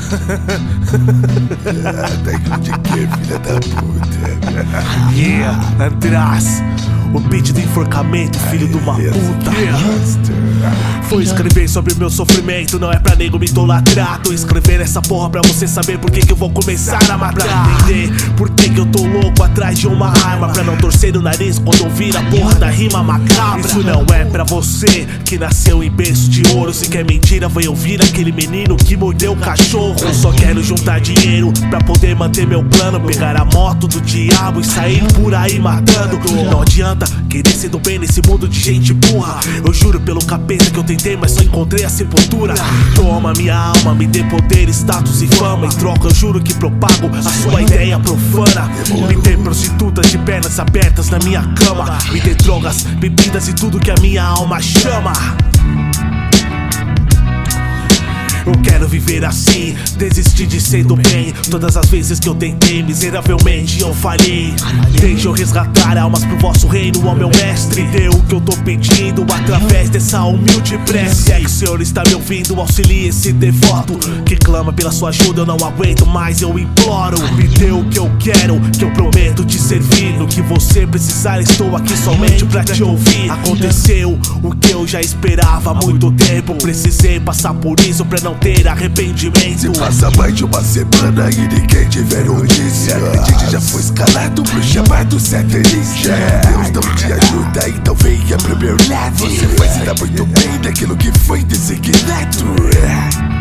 Tá de que, filha da puta? Yeah, András, o beat do enforcamento, filho de uma puta. Foi escrever sobre meu sofrimento, não é pra nego me idolatrar. Tô escrevendo essa porra pra você saber por que eu vou começar a matar. Pra entender por que eu tô louco atrás de uma arma, pra não torcer o nariz quando ouvir a porra da rima macabra. Isso não é pra você que nasceu em berço de ouro. Se quer mentira, vai ouvir aquele menino que mordeu o cachorro. Eu só quero juntar dinheiro pra poder manter meu plano, pegar a moto do diabo e sair por aí matando. Não adianta querer ser do bem nesse mundo de gente burra. Eu juro pelo capeta que eu tentei, mas só encontrei a sepultura. Toma minha alma, me dê poder, status e fama. Em troca eu juro que propago a sua ideia profana. Me dê prostitutas de pernas abertas na minha cama. Me dê drogas, bebidas e tudo que a minha alma chama. Eu quero viver assim, desistir de ser do bem. Todas as vezes que eu tentei, miseravelmente eu falhei. Deixa eu resgatar almas pro vosso reino, ó meu mestre. Dê o que eu tô pedindo através dessa humilde prece. Aí o senhor está me ouvindo, auxilie esse devoto que clama pela sua ajuda. Eu não aguento mais, eu imploro. Me dê o que eu quero, que eu prometo te servir. No que você precisar, estou aqui somente pra te ouvir. Aconteceu o que eu já esperava há muito tempo. Precisei passar por isso pra não ter arrependimento. Se passa mais de uma semana e ninguém tiver notícia, a gente já foi escalado pro chamado satanista. Deus não te ajuda, então venha pro meu lado. Você vai se dar muito bem naquilo que foi designado.